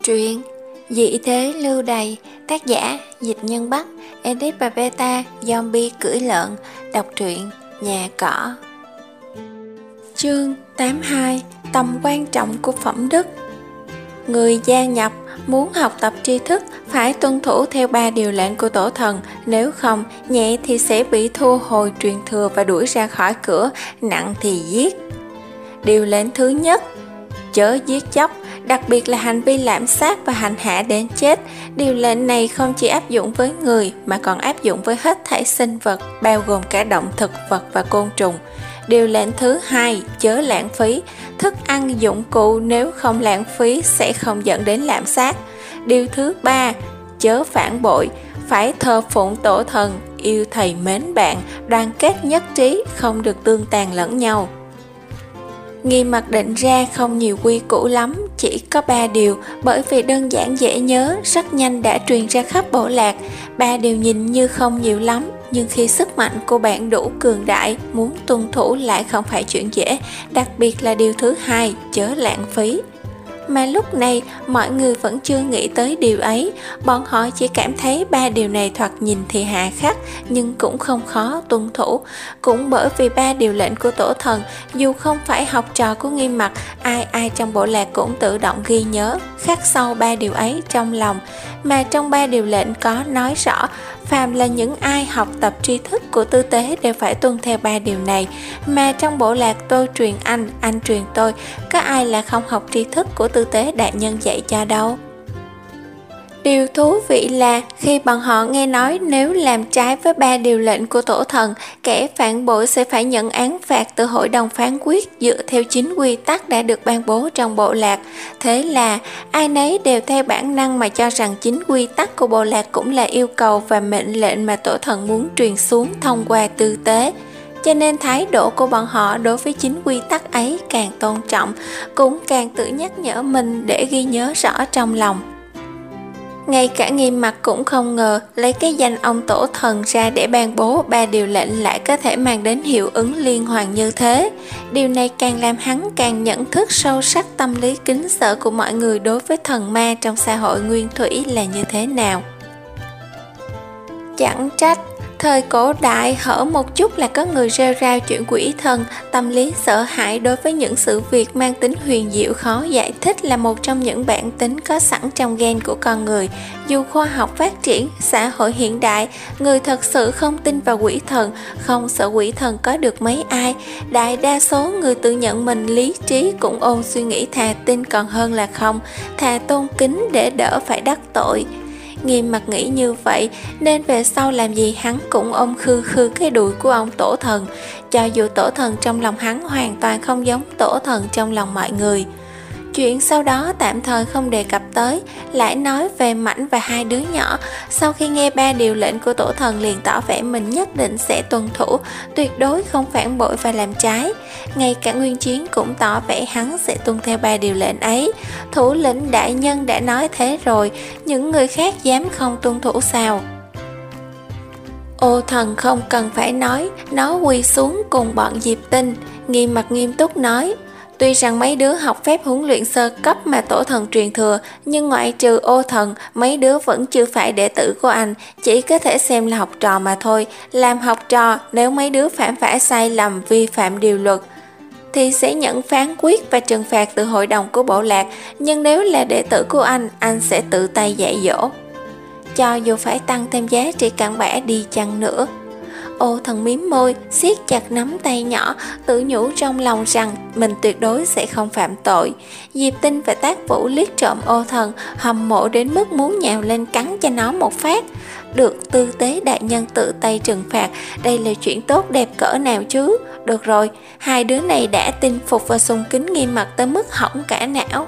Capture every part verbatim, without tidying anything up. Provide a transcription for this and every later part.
Truyện Dị thế lưu đày, tác giả Dịch Nhân Bắc, edit và beta Zombie cưỡi lợn, đọc truyện Nhà Cỏ. Chương tám mươi hai. Tầm quan trọng của phẩm đức. Người gia nhập muốn học tập tri thức phải tuân thủ theo ba điều lệnh của tổ thần, nếu không, nhẹ thì sẽ bị thu hồi truyền thừa và đuổi ra khỏi cửa, nặng thì giết. Điều lệnh thứ nhất: chớ giết chóc, đặc biệt là hành vi lạm sát và hành hạ đến chết. Điều lệnh này không chỉ áp dụng với người mà còn áp dụng với hết thảy sinh vật, bao gồm cả động thực vật và côn trùng. Điều lệnh thứ hai: chớ lãng phí, thức ăn dụng cụ nếu không lãng phí sẽ không dẫn đến lạm sát. Điều thứ ba: chớ phản bội, phải thờ phụng tổ thần, yêu thầy mến bạn, đoàn kết nhất trí, không được tương tàn lẫn nhau. Nghiêm mặt định ra không nhiều quy củ lắm, chỉ có ba điều, bởi vì đơn giản dễ nhớ, rất nhanh đã truyền ra khắp bộ lạc. Ba điều nhìn như không nhiều lắm, nhưng khi sức mạnh của bạn đủ cường đại, muốn tuân thủ lại không phải chuyện dễ, đặc biệt là điều thứ hai: chớ lãng phí. Mà lúc này, mọi người vẫn chưa nghĩ tới điều ấy, bọn họ chỉ cảm thấy ba điều này thoạt nhìn thì hà khắc, nhưng cũng không khó tuân thủ. Cũng bởi vì ba điều lệnh của tổ thần, dù không phải học trò của Nghiêm Mặc, ai ai trong bộ lạc cũng tự động ghi nhớ, khắc sâu ba điều ấy trong lòng. Mà trong ba điều lệnh có nói rõ, phàm là những ai học tập tri thức của tư tế đều phải tuân theo ba điều này. Mà trong bộ lạc tôi truyền anh, anh truyền tôi, có ai là không học tri thức của tư tế đại nhân dạy cho đâu. Điều thú vị là khi bọn họ nghe nói nếu làm trái với ba điều lệnh của tổ thần, kẻ phản bội sẽ phải nhận án phạt từ hội đồng phán quyết dựa theo chính quy tắc đã được ban bố trong bộ lạc. Thế là ai nấy đều theo bản năng mà cho rằng chính quy tắc của bộ lạc cũng là yêu cầu và mệnh lệnh mà tổ thần muốn truyền xuống thông qua tư tế. Cho nên thái độ của bọn họ đối với chính quy tắc ấy càng tôn trọng, cũng càng tự nhắc nhở mình để ghi nhớ rõ trong lòng. Ngay cả Nghiêm Mặc cũng không ngờ lấy cái danh ông tổ thần ra để ban bố ba điều lệnh lại có thể mang đến hiệu ứng liên hoàn như thế. Điều này càng làm hắn càng nhận thức sâu sắc tâm lý kính sợ của mọi người đối với thần ma trong xã hội nguyên thủy là như thế nào. Chẳng trách thời cổ đại hở một chút là có người rêu rao chuyện quỷ thần, tâm lý sợ hãi đối với những sự việc mang tính huyền diệu khó giải thích là một trong những bản tính có sẵn trong gen của con người. Dù khoa học phát triển, xã hội hiện đại, người thật sự không tin vào quỷ thần, không sợ quỷ thần có được mấy ai. Đại đa số người tự nhận mình lý trí cũng ôm suy nghĩ thà tin còn hơn là không, thà tôn kính để đỡ phải đắc tội. Nghiêm Mặc nghĩ như vậy nên về sau làm gì hắn cũng ôm khư khư cái đùi của ông tổ thần, cho dù tổ thần trong lòng hắn hoàn toàn không giống tổ thần trong lòng mọi người. Chuyện sau đó tạm thời không đề cập tới, lại nói về Mảnh và hai đứa nhỏ. Sau khi nghe ba điều lệnh của tổ thần liền tỏ vẻ mình nhất định sẽ tuân thủ, tuyệt đối không phản bội và làm trái. Ngay cả Nguyên Chiến cũng tỏ vẻ hắn sẽ tuân theo ba điều lệnh ấy. Thủ lĩnh đại nhân đã nói thế rồi, những người khác dám không tuân thủ sao? Ô thần không cần phải nói, nó quỳ xuống cùng bọn Diệp Tinh. Nghiêm Mặc nghiêm túc nói: tuy rằng mấy đứa học phép huấn luyện sơ cấp mà tổ thần truyền thừa, nhưng ngoại trừ ô thần, mấy đứa vẫn chưa phải đệ tử của anh, chỉ có thể xem là học trò mà thôi. Làm học trò, nếu mấy đứa phạm phải sai lầm, vi phạm điều luật, thì sẽ nhận phán quyết và trừng phạt từ hội đồng của bộ lạc. Nhưng nếu là đệ tử của anh, anh sẽ tự tay dạy dỗ, cho dù phải tăng thêm giá trị cặn bã đi chăng nữa. Ô thần mím môi, siết chặt nắm tay nhỏ, tự nhủ trong lòng rằng mình tuyệt đối sẽ không phạm tội. Diệp Tinh và Tác Vũ liếc trộm ô thần, hâm mộ đến mức muốn nhào lên cắn cho nó một phát. Được tư tế đại nhân tự tay trừng phạt, đây là chuyện tốt đẹp cỡ nào chứ. Được rồi, hai đứa này đã tin phục và sùng kính Nghiêm Mặc tới mức hỏng cả não.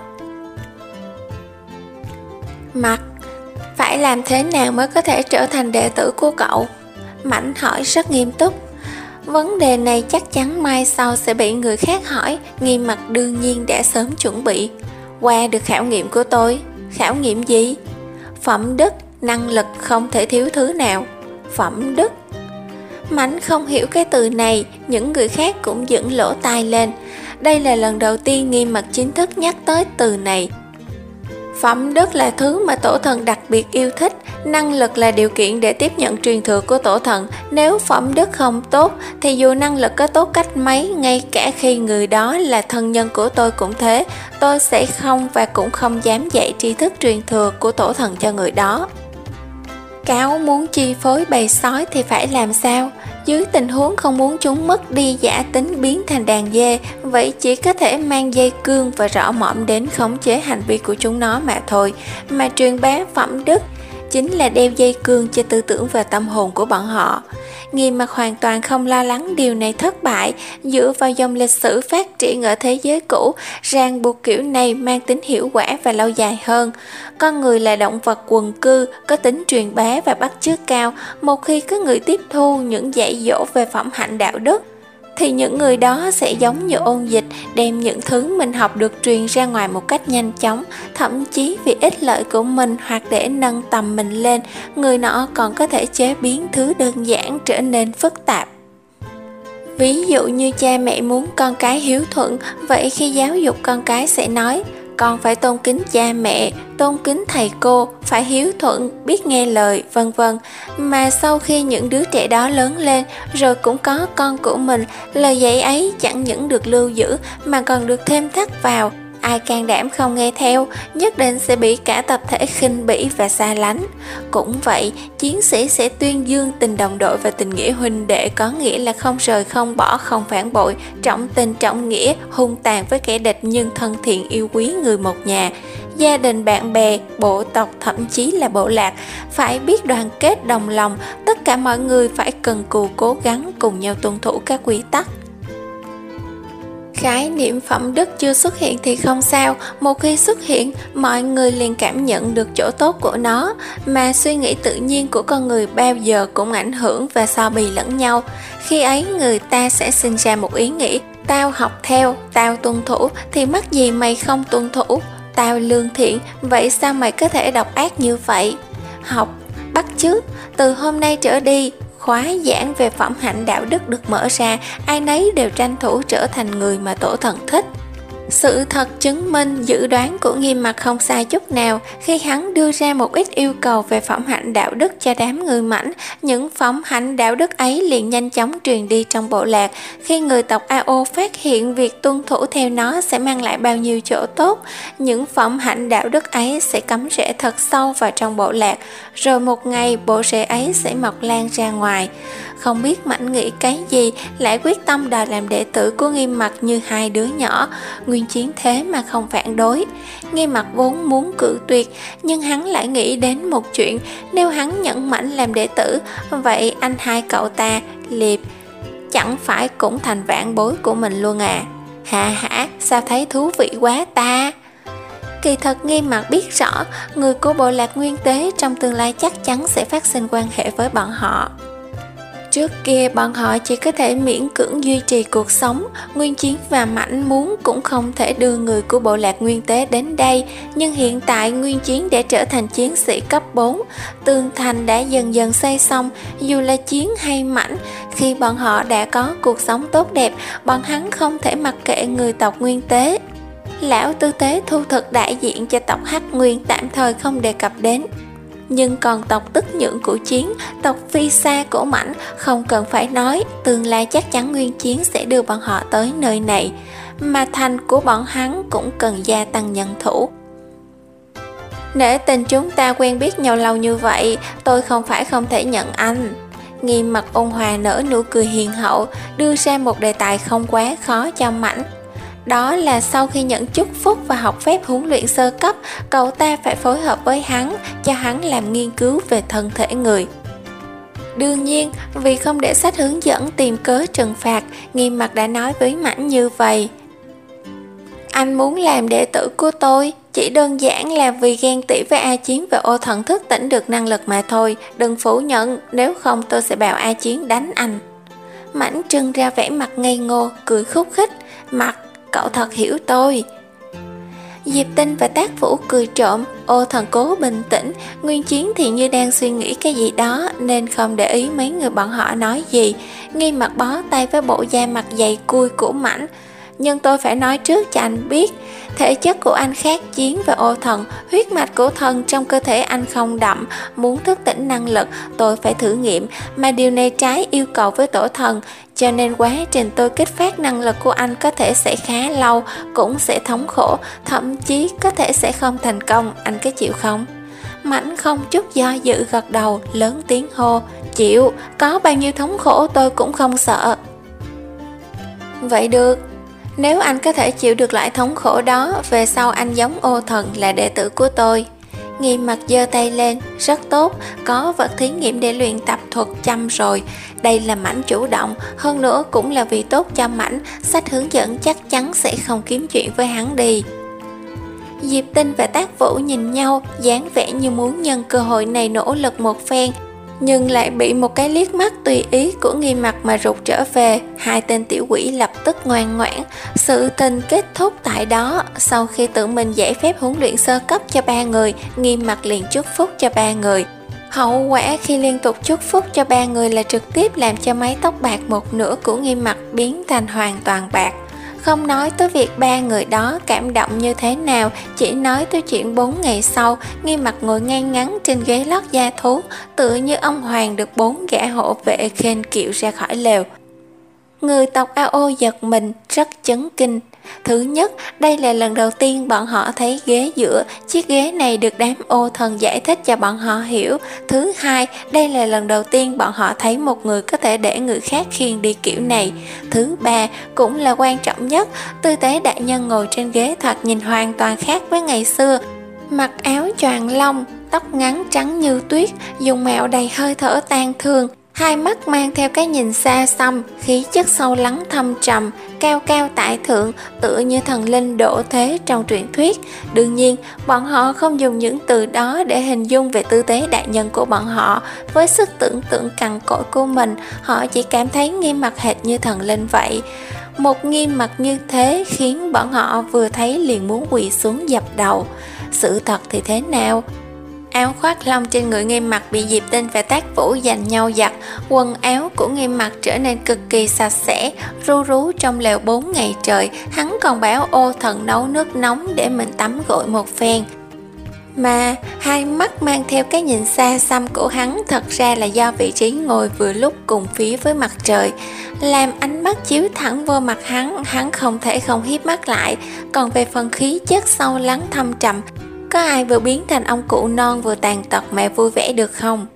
Mặc, phải làm thế nào mới có thể trở thành đệ tử của cậu? Mảnh hỏi rất nghiêm túc. Vấn đề này chắc chắn mai sau sẽ bị người khác hỏi. Nghiêm Mặc đương nhiên đã sớm chuẩn bị. Qua được khảo nghiệm của tôi. Khảo nghiệm gì? Phẩm đức, năng lực không thể thiếu thứ nào. Phẩm đức. Mảnh không hiểu cái từ này, những người khác cũng dựng lỗ tai lên. Đây là lần đầu tiên Nghiêm Mặc chính thức nhắc tới từ này. Phẩm đức là thứ mà tổ thần đặc biệt yêu thích, năng lực là điều kiện để tiếp nhận truyền thừa của tổ thần. Nếu phẩm đức không tốt, thì dù năng lực có tốt cách mấy, ngay cả khi người đó là thân nhân của tôi cũng thế, tôi sẽ không và cũng không dám dạy tri thức truyền thừa của tổ thần cho người đó. Cáo muốn chi phối bầy sói thì phải làm sao? Dưới tình huống không muốn chúng mất đi giả tính biến thành đàn dê, vậy chỉ có thể mang dây cương và rõ mõm đến khống chế hành vi của chúng nó mà thôi. Mà truyền bá phẩm đức chính là đeo dây cương cho tư tưởng và tâm hồn của bọn họ. Nghiêm Mặc hoàn toàn không lo lắng điều này thất bại. Dựa vào dòng lịch sử phát triển ở thế giới cũ, ràng buộc kiểu này mang tính hiệu quả và lâu dài hơn. Con người là động vật quần cư, có tính truyền bá và bắt chước cao. Một khi có người tiếp thu những dạy dỗ về phẩm hạnh đạo đức, thì những người đó sẽ giống như ôn dịch, đem những thứ mình học được truyền ra ngoài một cách nhanh chóng. Thậm chí vì ích lợi của mình hoặc để nâng tầm mình lên, người nọ còn có thể chế biến thứ đơn giản trở nên phức tạp. Ví dụ như cha mẹ muốn con cái hiếu thuận, vậy khi giáo dục con cái sẽ nói: con phải tôn kính cha mẹ, tôn kính thầy cô, phải hiếu thuận, biết nghe lời, vân vân. Mà sau khi những đứa trẻ đó lớn lên, rồi cũng có con của mình, lời dạy ấy chẳng những được lưu giữ mà còn được thêm thắt vào. Ai can đảm không nghe theo, nhất định sẽ bị cả tập thể khinh bỉ và xa lánh. Cũng vậy, chiến sĩ sẽ tuyên dương tình đồng đội và tình nghĩa huynh đệ, có nghĩa là không rời không bỏ, không phản bội, trọng tình trọng nghĩa, hung tàn với kẻ địch nhưng thân thiện yêu quý người một nhà. Gia đình, bạn bè, bộ tộc, thậm chí là bộ lạc phải biết đoàn kết đồng lòng, tất cả mọi người phải cần cù cố gắng cùng nhau tuân thủ các quy tắc. Khái niệm phẩm đức chưa xuất hiện thì không sao, một khi xuất hiện, mọi người liền cảm nhận được chỗ tốt của nó, mà suy nghĩ tự nhiên của con người bao giờ cũng ảnh hưởng và so bì lẫn nhau. Khi ấy người ta sẽ sinh ra một ý nghĩ: tao học theo, tao tuân thủ, thì mắc gì mày không tuân thủ? Tao lương thiện, vậy sao mày có thể độc ác như vậy? Học, bắt chước, từ hôm nay trở đi, khóa giảng về phẩm hạnh đạo đức được mở ra, ai nấy đều tranh thủ trở thành người mà tổ thần thích. Sự thật chứng minh dự đoán của Nghiêm Mặc không sai chút nào. Khi hắn đưa ra một ít yêu cầu về phẩm hạnh đạo đức cho đám người Mãnh, những phẩm hạnh đạo đức ấy liền nhanh chóng truyền đi trong bộ lạc. Khi người tộc A O phát hiện việc tuân thủ theo nó sẽ mang lại bao nhiêu chỗ tốt, những phẩm hạnh đạo đức ấy sẽ cắm rễ thật sâu vào trong bộ lạc, rồi một ngày bộ rễ ấy sẽ mọc lan ra ngoài. Không biết Mãnh nghĩ cái gì lại quyết tâm đòi làm đệ tử của Nghiêm Mặc như hai đứa nhỏ. Nguyên Chiến thế mà không phản đối. Nghiêm Mặc vốn muốn cự tuyệt, nhưng hắn lại nghĩ đến một chuyện: nếu hắn nhận Mãnh làm đệ tử, vậy anh hai cậu ta, Liệp, chẳng phải cũng thành vãn bối của mình luôn à? Hà hả, sao thấy thú vị quá ta? Kỳ thật Nghiêm Mặc biết rõ, người của bộ lạc Nguyên Tế trong tương lai chắc chắn sẽ phát sinh quan hệ với bọn họ. Trước kia bọn họ chỉ có thể miễn cưỡng duy trì cuộc sống, Nguyên Chiến và Mãnh muốn cũng không thể đưa người của bộ lạc Nguyên Tế đến đây, nhưng hiện tại Nguyên Chiến đã trở thành chiến sĩ cấp bốn, tường thành đã dần dần xây xong. Dù là Chiến hay Mãnh, khi bọn họ đã có cuộc sống tốt đẹp, bọn hắn không thể mặc kệ người tộc Nguyên Tế. Lão tư tế thu thực đại diện cho tộc Hắc Nguyên tạm thời không đề cập đến. Nhưng còn tộc Tức Nhượng của Chiến, tộc Phi Sa của Mãnh, không cần phải nói, tương lai chắc chắn Nguyên Chiến sẽ đưa bọn họ tới nơi này, mà thành của bọn hắn cũng cần gia tăng nhân thủ. Nể tình chúng ta quen biết nhau lâu như vậy, tôi không phải không thể nhận anh. Nghiêm Mặc ôn hòa nở nụ cười hiền hậu, đưa ra một đề tài không quá khó cho Mãnh. Đó là sau khi nhận chúc phúc và học phép huấn luyện sơ cấp, cậu ta phải phối hợp với hắn, cho hắn làm nghiên cứu về thân thể người. Đương nhiên, vì không để sách hướng dẫn tìm cớ trừng phạt, Nghiêm Mặc đã nói với Mãnh như vậy: anh muốn làm đệ tử của tôi, chỉ đơn giản là vì ghen tị với A Chiến và Ô Thần thức tỉnh được năng lực mà thôi, đừng phủ nhận, nếu không tôi sẽ bảo A Chiến đánh anh. Mãnh trưng ra vẻ mặt ngây ngô, cười khúc khích: Mặc, cậu thật hiểu tôi. Diệp Tinh và Tác Vũ cười trộm, Ô Thần cố bình tĩnh, Nguyên Chiến thì như đang suy nghĩ cái gì đó nên không để ý mấy người bọn họ nói gì. Nghiêm Mặc bó tay với bộ da mặt dày cui của Mãnh. nhưng tôi phải nói trước cho anh biết, thể chất của anh khác Chiến và Ô Thần, huyết mạch của thần trong cơ thể anh không đậm, muốn thức tỉnh năng lực tôi phải thử nghiệm, mà điều này trái yêu cầu với tổ thần, cho nên quá trình tôi kích phát năng lực của anh có thể sẽ khá lâu, cũng sẽ thống khổ, thậm chí có thể sẽ không thành công, anh có chịu không? Mãnh không chút do dự gật đầu, lớn tiếng hô, chịu, có bao nhiêu thống khổ tôi cũng không sợ. Vậy được, nếu anh có thể chịu được loại thống khổ đó, về sau anh giống Ô Thần là đệ tử của tôi. Nghiêm Mặt giơ tay lên, rất tốt, có vật thí nghiệm để luyện tập thuật châm rồi. Đây là Mãnh chủ động, hơn nữa cũng là vì tốt cho Mãnh, sách hướng dẫn chắc chắn sẽ không kiếm chuyện với hắn đi. Diệp Tinh và Tác Vũ nhìn nhau, dáng vẻ như muốn nhân cơ hội này nỗ lực một phen, nhưng lại bị một cái liếc mắt tùy ý của Nghiêm Mặt mà rụt trở về. Hai tên tiểu quỷ lập tức ngoan ngoãn. Sự tình kết thúc tại đó. Sau khi tự mình giải phép huấn luyện sơ cấp cho ba người, Nghiêm Mặt liền chúc phúc cho ba người. Hậu quả khi liên tục chúc phúc cho ba người là trực tiếp làm cho mái tóc bạc một nửa của Nghiêm Mặt biến thành hoàn toàn bạc. Không nói tới việc ba người đó cảm động như thế nào, chỉ nói tới chuyện bốn ngày sau, Nghiêm Mặt ngồi ngay ngắn trên ghế lót da thú, tựa như ông hoàng được bốn gã hộ vệ khen kiệu ra khỏi lều. Người tộc A O giật mình, rất chấn kinh. Thứ nhất, đây là lần đầu tiên bọn họ thấy ghế giữa, chiếc ghế này được đám Ô Thần giải thích cho bọn họ hiểu. Thứ hai, đây là lần đầu tiên bọn họ thấy một người có thể để người khác khiêng đi kiểu này. Thứ ba, cũng là quan trọng nhất, tư tế đại nhân ngồi trên ghế thoạt nhìn hoàn toàn khác với ngày xưa. Mặc áo choàng lông, tóc ngắn trắng như tuyết, dùng mạo đầy hơi thở tang thương. Hai mắt mang theo cái nhìn xa xăm, khí chất sâu lắng thâm trầm, cao cao tại thượng, tựa như thần linh độ thế trong truyện thuyết. Đương nhiên, bọn họ không dùng những từ đó để hình dung về tư tế đại nhân của bọn họ. Với sức tưởng tượng cằn cỗi của mình, họ chỉ cảm thấy Nghiêm Mặt hệt như thần linh vậy. Một Nghiêm Mặt như thế khiến bọn họ vừa thấy liền muốn quỳ xuống dập đầu. Sự thật thì thế nào? Áo khoác lông trên người Nghiêm Mặt bị Diệp Tinh và Tác Vũ giành nhau giặt, quần áo của Nghiêm Mặt trở nên cực kỳ sạch sẽ, ru rú trong lều bốn ngày trời. Hắn còn bảo Ô Thần nấu nước nóng để mình tắm gội một phen. Mà hai mắt mang theo cái nhìn xa xăm của hắn thật ra là do vị trí ngồi vừa lúc cùng phía với mặt trời, làm ánh mắt chiếu thẳng vô mặt hắn, hắn không thể không híp mắt lại. Còn về phần khí chất sâu lắng thâm trầm, có ai vừa biến thành ông cụ non vừa tàn tật mà vui vẻ được không?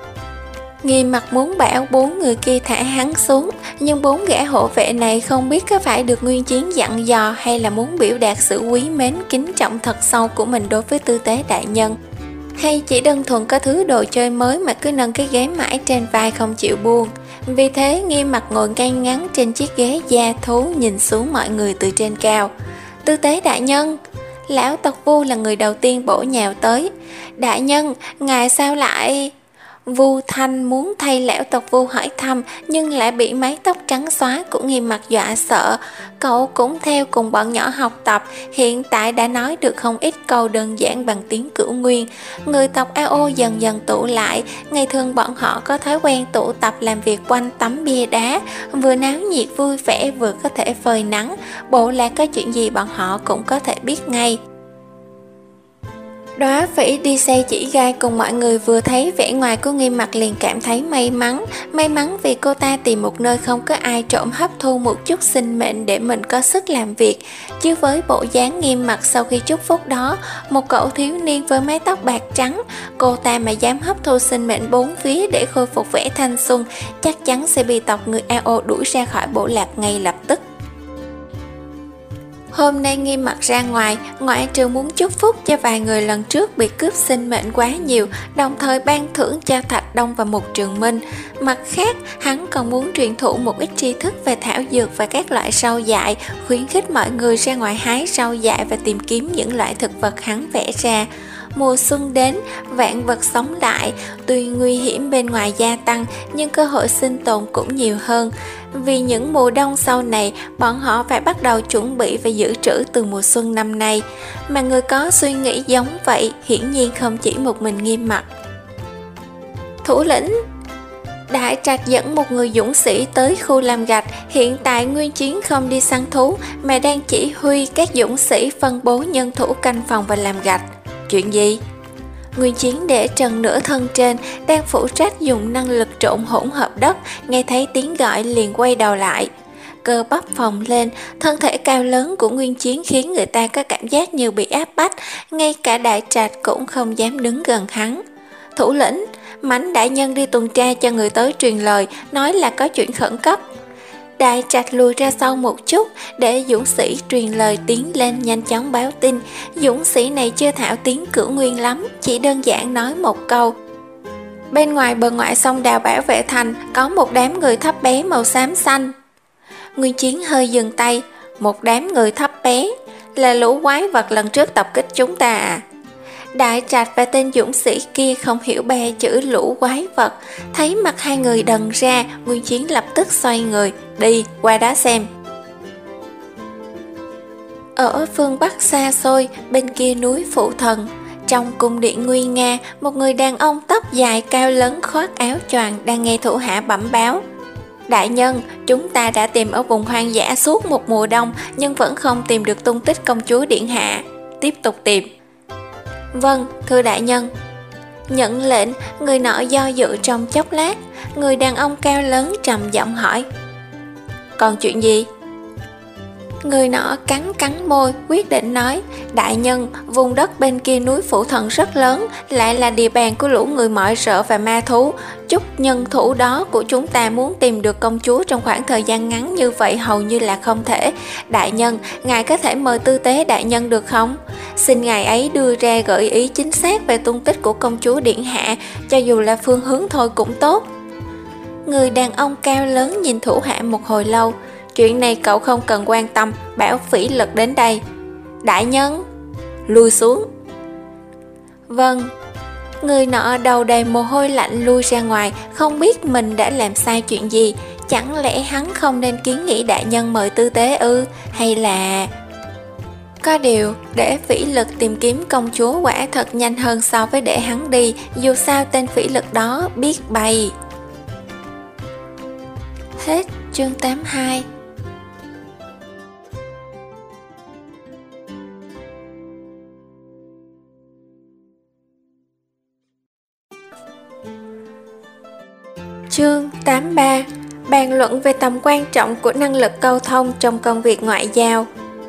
Nghiêm Mặt muốn bảo bốn người kia thả hắn xuống, nhưng bốn gã hộ vệ này không biết có phải được Nguyên Chiến dặn dò hay là muốn biểu đạt sự quý mến kính trọng thật sâu của mình đối với tư tế đại nhân, hay chỉ đơn thuần có thứ đồ chơi mới mà cứ nâng cái ghế mãi trên vai không chịu buông. Vì thế Nghiêm Mặt ngồi ngay ngắn trên chiếc ghế da thú, nhìn xuống mọi người từ trên cao. Tư tế đại nhân! Lão tộc Vu là người đầu tiên bổ nhào tới. Đại nhân, ngài sao lại... Vu Thanh muốn thay lão tộc Vu hỏi thăm, nhưng lại bị mái tóc trắng xóa của Nghiêm Mặt dọa sợ. Cậu cũng theo cùng bọn nhỏ học tập, hiện tại đã nói được không ít câu đơn giản bằng tiếng Cửu Nguyên. Người tộc A O dần dần tụ lại, ngày thường bọn họ có thói quen tụ tập làm việc quanh tấm bia đá, vừa náo nhiệt vui vẻ vừa có thể phơi nắng. Bộ lạc có chuyện gì bọn họ cũng có thể biết ngay. Đóa Phỉ đi xe chỉ gai cùng mọi người vừa thấy vẻ ngoài của Nghiêm Mặt liền cảm thấy may mắn. May mắn vì cô ta tìm một nơi không có ai trộm hấp thu một chút sinh mệnh để mình có sức làm việc. Chứ với bộ dáng Nghiêm Mặt sau khi chúc phúc đó, một cậu thiếu niên với mái tóc bạc trắng, cô ta mà dám hấp thu sinh mệnh bốn phía để khôi phục vẻ thanh xuân, chắc chắn sẽ bị tộc người A O đuổi ra khỏi bộ lạc ngay lập tức. Hôm nay Nghiêm Mặt ra ngoài, ngoại trừ muốn chúc phúc cho vài người lần trước bị cướp sinh mệnh quá nhiều, đồng thời ban thưởng cho Thạch Đông và Mục Trường Minh. Mặt khác, hắn còn muốn truyền thụ một ít tri thức về thảo dược và các loại rau dại, khuyến khích mọi người ra ngoài hái rau dại và tìm kiếm những loại thực vật hắn vẽ ra. Mùa xuân đến, vạn vật sống lại, tuy nguy hiểm bên ngoài gia tăng nhưng cơ hội sinh tồn cũng nhiều hơn. Vì những mùa đông sau này, bọn họ phải bắt đầu chuẩn bị và dự trữ từ mùa xuân năm nay. Mà người có suy nghĩ giống vậy hiển nhiên không chỉ một mình Nghiêm Mặt. Thủ lĩnh! Đại Trạch dẫn một người dũng sĩ tới khu làm gạch. Hiện tại Nguyên Chiến không đi săn thú mà đang chỉ huy các dũng sĩ phân bố nhân thủ canh phòng và làm gạch. Chuyện gì? Nguyên Chiến để trần nửa thân trên, đang phụ trách dùng năng lực trộn hỗn hợp đất, nghe thấy tiếng gọi liền quay đầu lại. Cơ bắp phồng lên, thân thể cao lớn của Nguyên Chiến khiến người ta có cảm giác như bị áp bách, ngay cả Đại Trạch cũng không dám đứng gần hắn. Thủ lĩnh, Mãnh đại nhân đi tuần tra cho người tới truyền lời, nói là có chuyện khẩn cấp. Đại Trạch lùi ra sau một chút để dũng sĩ truyền lời tiến lên nhanh chóng báo tin. Dũng sĩ này chưa thạo tiếng Cửu Nguyên lắm, chỉ đơn giản nói một câu: bên ngoài bờ ngoại sông đào bảo vệ thành có một đám người thấp bé màu xám xanh. Nguyên Chiến hơi dừng tay. Một đám người thấp bé? Là lũ quái vật lần trước tập kích chúng ta à? Đại Trạch và tên dũng sĩ kia không hiểu ba chữ lũ quái vật. Thấy mặt hai người đần ra, Nguyên Chiến lập tức xoay người. Đi, qua đó xem. Ở phương Bắc xa xôi, bên kia núi Phụ Thần, trong cung điện nguy nga, một người đàn ông tóc dài cao lớn khoác áo choàng đang nghe thủ hạ bẩm báo. Đại nhân, chúng ta đã tìm ở vùng hoang dã suốt một mùa đông, nhưng vẫn không tìm được tung tích công chúa điện hạ. Tiếp tục tìm. Vâng, thưa đại nhân. Nhận lệnh, người nọ do dự trong chốc lát. Người đàn ông cao lớn trầm giọng hỏi: còn chuyện gì? Người nọ cắn cắn môi, quyết định nói: đại nhân, vùng đất bên kia núi Phụ Thần rất lớn, lại là địa bàn của lũ người mọi rợ và ma thú. Chút nhân thủ đó của chúng ta muốn tìm được công chúa trong khoảng thời gian ngắn như vậy hầu như là không thể. Đại nhân, ngài có thể mời tư tế đại nhân được không? Xin ngài ấy đưa ra gợi ý chính xác về tung tích của công chúa điện hạ, cho dù là phương hướng thôi cũng tốt. Người đàn ông cao lớn nhìn thủ hạ một hồi lâu. Chuyện này cậu không cần quan tâm, bảo Phỉ Lực đến đây. Đại nhân, lui xuống. Vâng. Người nọ đầu đầy mồ hôi lạnh lui ra ngoài, không biết mình đã làm sai chuyện gì. Chẳng lẽ hắn không nên kiến nghị đại nhân mời tư tế ư? Hay là... Có điều, để Phỉ Lực tìm kiếm công chúa quả thật nhanh hơn so với để hắn đi. Dù sao tên Phỉ Lực đó biết bay. Hết chương tám mươi hai. Chương tám mươi ba. Bàn luận về tầm quan trọng của năng lực câu thông trong công việc ngoại giao.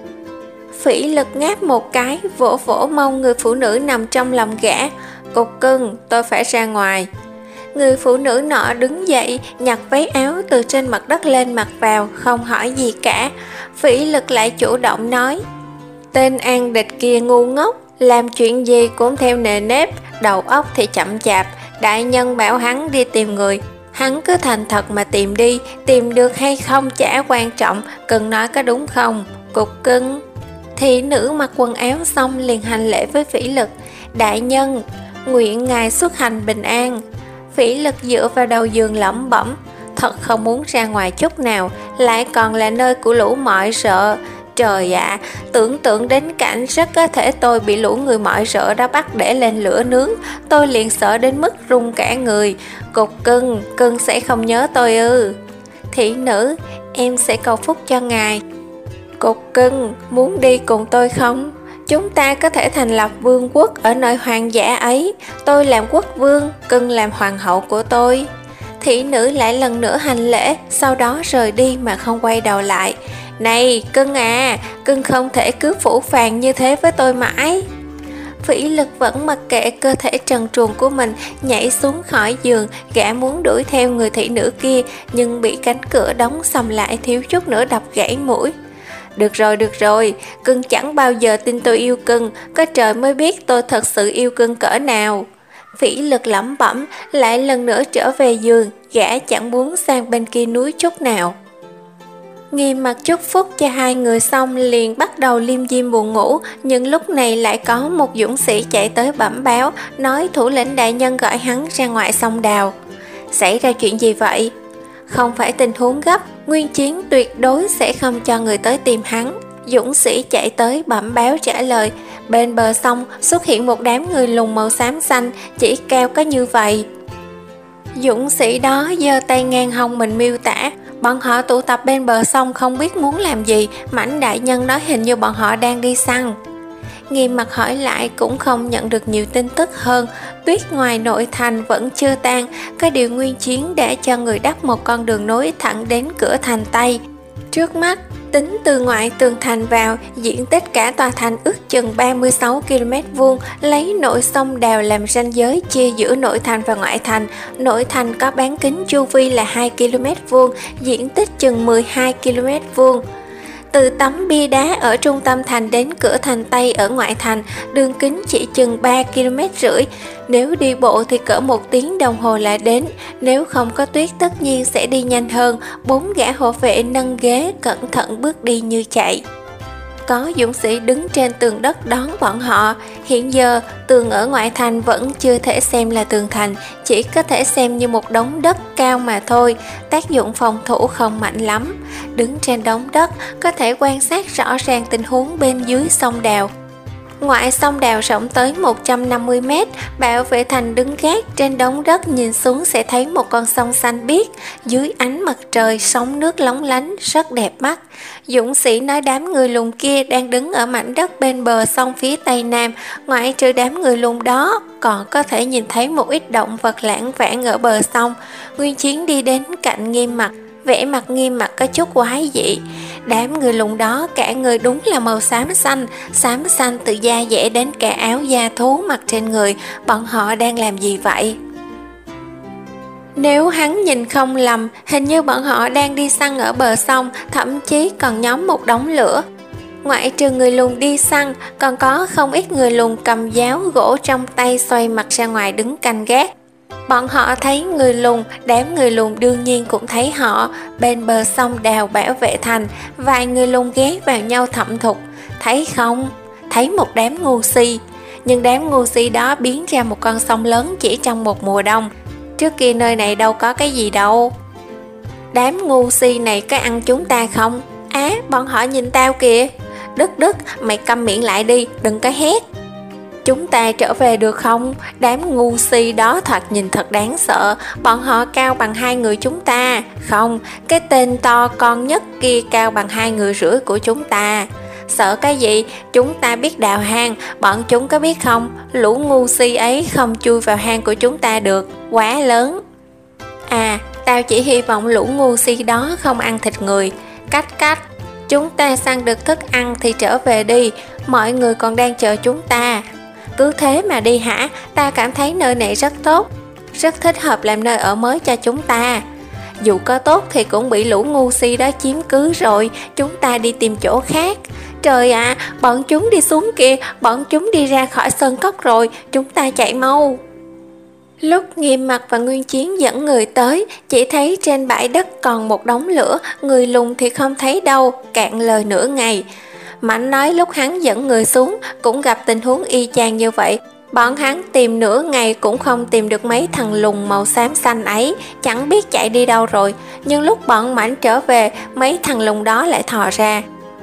Phỉ Lực ngáp một cái, vỗ vỗ mông người phụ nữ nằm trong lòng gã. Cục cưng, tôi phải ra ngoài. Người phụ nữ nọ đứng dậy, nhặt váy áo từ trên mặt đất lên mặc vào, không hỏi gì cả. Phỉ Lực lại chủ động nói: tên an địch kia ngu ngốc, làm chuyện gì cũng theo nề nếp, đầu óc thì chậm chạp. Đại nhân bảo hắn đi tìm người, hắn cứ thành thật mà tìm đi, tìm được hay không chả quan trọng, cần nói có đúng không? Cục cưng. Thị nữ mặc quần áo xong liền hành lễ với Phỉ Lực. Đại nhân, nguyện ngài xuất hành bình an. Phỉ Lực dựa vào đầu giường lẩm bẩm: thật không muốn ra ngoài chút nào, lại còn là nơi của lũ mọi rợ. Trời ạ, à, tưởng tượng đến cảnh rất có thể tôi bị lũ người mọi rợ đó bắt để lên lửa nướng, tôi liền sợ đến mức run cả người. Cục cưng, cưng sẽ không nhớ tôi ư? Thị nữ, em sẽ cầu phúc cho ngài. Cục cưng, muốn đi cùng tôi không? Chúng ta có thể thành lập vương quốc ở nơi hoang dã ấy. Tôi làm quốc vương, cưng làm hoàng hậu của tôi. Thị nữ lại lần nữa hành lễ, sau đó rời đi mà không quay đầu lại. Này, cưng à, cưng không thể cứ phủ phàng như thế với tôi mãi. Phỉ Lực vẫn mặc kệ cơ thể trần truồng của mình, nhảy xuống khỏi giường. Gã muốn đuổi theo người thị nữ kia, nhưng bị cánh cửa đóng sầm lại, thiếu chút nữa đập gãy mũi. Được rồi, được rồi, cưng chẳng bao giờ tin tôi yêu cưng, có trời mới biết tôi thật sự yêu cưng cỡ nào. Phỉ Lực lẩm bẩm, lại lần nữa trở về giường, gã chẳng muốn sang bên kia núi chút nào. Nghiêm mặt chúc phúc cho hai người xong liền bắt đầu liêm diêm buồn ngủ, nhưng lúc này lại có một dũng sĩ chạy tới bẩm báo, nói thủ lĩnh đại nhân gọi hắn ra ngoại sông đào. Xảy ra chuyện gì vậy? Không phải tình huống gấp, Nguyên Chiến tuyệt đối sẽ không cho người tới tìm hắn. Dũng sĩ chạy tới bẩm báo trả lời, bên bờ sông xuất hiện một đám người lùn màu xám xanh, chỉ cao có như vậy. Dũng sĩ đó giơ tay ngang hông mình miêu tả. Bọn họ tụ tập bên bờ sông không biết muốn làm gì. Mãnh đại nhân nói hình như bọn họ đang đi săn. Nghiêm mặt hỏi lại cũng không nhận được nhiều tin tức hơn. Tuyết ngoài nội thành vẫn chưa tan. Cái điều Nguyên Chiến đã cho người đắp một con đường nối thẳng đến cửa thành Tây. Trước mắt, tính từ ngoại tường thành vào, diện tích cả tòa thành ước chừng ba mươi sáu ki lô mét vuông, lấy nội sông Đào làm ranh giới chia giữa nội thành và ngoại thành. Nội thành có bán kính chu vi là hai ki lô mét vuông, diện tích chừng mười hai ki lô mét vuông. Từ tấm bia đá ở trung tâm thành đến cửa thành Tây ở ngoại thành, đường kính chỉ chừng ba ki lô mét rưỡi. Nếu đi bộ thì cỡ một tiếng đồng hồ là đến, nếu không có tuyết tất nhiên sẽ đi nhanh hơn. Bốn gã hộ vệ nâng ghế cẩn thận bước đi như chạy. Có dũng sĩ đứng trên tường đất đón bọn họ. Hiện giờ, tường ở ngoại thành vẫn chưa thể xem là tường thành, chỉ có thể xem như một đống đất cao mà thôi, tác dụng phòng thủ không mạnh lắm. Đứng trên đống đất, có thể quan sát rõ ràng tình huống bên dưới sông Đào. Ngoại sông Đào rộng tới một trăm năm mươi mét, bảo vệ thành đứng gác trên đống đất nhìn xuống sẽ thấy một con sông xanh biếc, dưới ánh mặt trời sóng nước lóng lánh, rất đẹp mắt. Dũng sĩ nói đám người lùn kia đang đứng ở mảnh đất bên bờ sông phía tây nam, ngoại trừ đám người lùn đó, còn có thể nhìn thấy một ít động vật lãng vãng ở bờ sông. Nguyên Chiến đi đến cạnh Nghiêm Mặt, vẻ mặt Nghiêm Mặt có chút quái dị. Đám người lùn đó cả người đúng là màu xám xanh, xám xanh từ da dẻ đến cả áo da thú mặc trên người, bọn họ đang làm gì vậy? Nếu hắn nhìn không lầm, hình như bọn họ đang đi săn ở bờ sông, thậm chí còn nhóm một đống lửa. Ngoại trừ người lùn đi săn, còn có không ít người lùn cầm giáo gỗ trong tay xoay mặt ra ngoài đứng canh gác. Bọn họ thấy người lùn, đám người lùn đương nhiên cũng thấy họ. Bên bờ sông Đào bảo vệ thành, vài người lùn ghé vào nhau thậm thục. Thấy không? Thấy một đám ngu si. Nhưng đám ngu si đó biến ra một con sông lớn chỉ trong một mùa đông. Trước kia nơi này đâu có cái gì đâu. Đám ngu si này có ăn chúng ta không? Á, à, bọn họ nhìn tao kìa. Đức Đức, mày câm miệng lại đi, đừng có hét. Chúng ta trở về được không? Đám ngu si đó thoạt nhìn thật đáng sợ. Bọn họ cao bằng hai người chúng ta. Không, cái tên to con nhất kia cao bằng hai người rưỡi của chúng ta. Sợ cái gì? Chúng ta biết đào hang. Bọn chúng có biết không? Lũ ngu si ấy không chui vào hang của chúng ta được, quá lớn. À, tao chỉ hy vọng lũ ngu si đó không ăn thịt người. Cách cách, chúng ta săn được thức ăn thì trở về đi. Mọi người còn đang chờ chúng ta. Cứ thế mà đi hả? Ta cảm thấy nơi này rất tốt, rất thích hợp làm nơi ở mới cho chúng ta. Dù có tốt thì cũng bị lũ ngu si đó chiếm cứ rồi. Chúng ta đi tìm chỗ khác. Trời ạ, à, bọn chúng đi xuống kìa. Bọn chúng đi ra khỏi sơn cốc rồi. Chúng ta chạy mau. Lúc Nghiêm Mặt và Nguyên Chiến dẫn người tới, chỉ thấy trên bãi đất còn một đống lửa. Người lùn thì không thấy đâu, cạn lời nửa ngày. Mạnh nói lúc hắn dẫn người xuống cũng gặp tình huống y chang như vậy. Bọn hắn tìm nửa ngày cũng không tìm được mấy thằng lùn màu xám xanh ấy, chẳng biết chạy đi đâu rồi. Nhưng lúc bọn Mạnh trở về, mấy thằng lùn đó lại thò ra.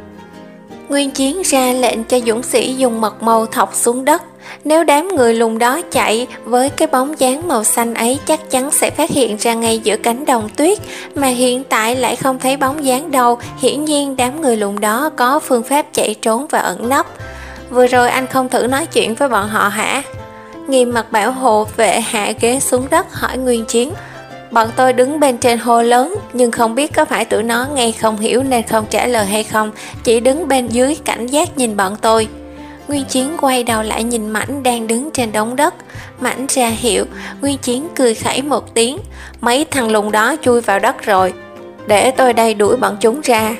Nguyên Chiến ra lệnh cho dũng sĩ dùng mật mâu thọc xuống đất. Nếu đám người lùn đó chạy với cái bóng dáng màu xanh ấy chắc chắn sẽ phát hiện ra ngay giữa cánh đồng tuyết, mà hiện tại lại không thấy bóng dáng đâu. Hiển nhiên đám người lùn đó có phương pháp chạy trốn và ẩn nấp. Vừa rồi anh không thử nói chuyện với bọn họ hả? Nghiêm Mặt bảo hộ vệ hạ ghế xuống đất hỏi Nguyên Chiến. Bọn tôi đứng bên trên hô lớn, nhưng không biết có phải tụi nó nghe không hiểu nên không trả lời hay không, chỉ đứng bên dưới cảnh giác nhìn bọn tôi. Nguyên Chiến quay đầu lại nhìn Mãnh đang đứng trên đống đất. Mãnh ra hiệu. Nguyên Chiến cười khẩy một tiếng. Mấy thằng lùn đó chui vào đất rồi, để tôi đây đuổi bọn chúng ra.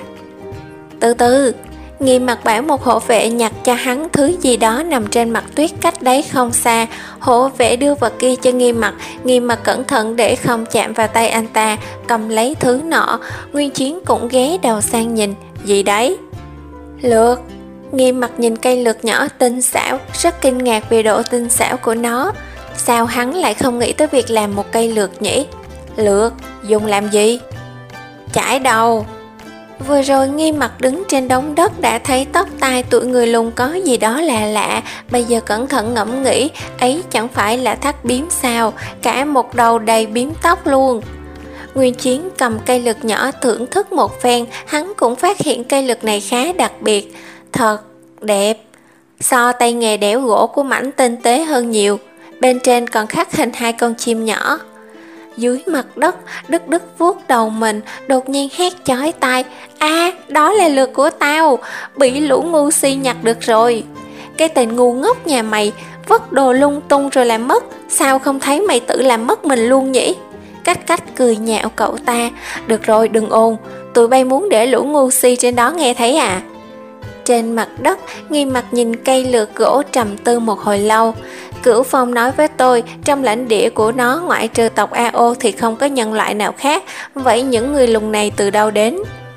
Từ từ. Nghiêm Mặt bảo một hộ vệ nhặt cho hắn thứ gì đó nằm trên mặt tuyết cách đấy không xa. Hộ vệ đưa vật kia cho Nghiêm Mặt. Nghiêm Mặt cẩn thận để không chạm vào tay anh ta, cầm lấy thứ nọ. Nguyên Chiến cũng ghé đầu sang nhìn. Gì đấy? Lược. Nghiêm Mặt nhìn cây lược nhỏ tinh xảo, rất kinh ngạc về độ tinh xảo của nó. Sao hắn lại không nghĩ tới việc làm một cây lược nhỉ? Lược, dùng làm gì? Chải đầu. Vừa rồi Nghi Mặt đứng trên đống đất đã thấy tóc tai tụi người lùn có gì đó lạ lạ, bây giờ cẩn thận ngẫm nghĩ, ấy chẳng phải là thắt bím sao, cả một đầu đầy bím tóc luôn. Nguyên Chiến cầm cây lược nhỏ thưởng thức một phen, hắn cũng phát hiện cây lược này khá đặc biệt, thật đẹp, so tay nghề đẽo gỗ của Mãnh tinh tế hơn nhiều, bên trên còn khắc hình hai con chim nhỏ. Dưới mặt đất, Đức Đức vuốt đầu mình, đột nhiên hét chói tai, a à, đó là lược của tao, bị lũ ngu si nhặt được rồi. Cái tên ngu ngốc nhà mày, vứt đồ lung tung rồi làm mất, sao không thấy mày tự làm mất mình luôn nhỉ? Cách cách cười nhạo cậu ta, được rồi đừng ồn, tụi bay muốn để lũ ngu si trên đó nghe thấy à? Trên mặt đất, Nghi Mặt nhìn cây lược gỗ trầm tư một hồi lâu. Cửu Phong nói với tôi, trong lãnh địa của nó ngoại trừ tộc a ô thì không có nhân loại nào khác, vậy những người lùn này từ đâu đến?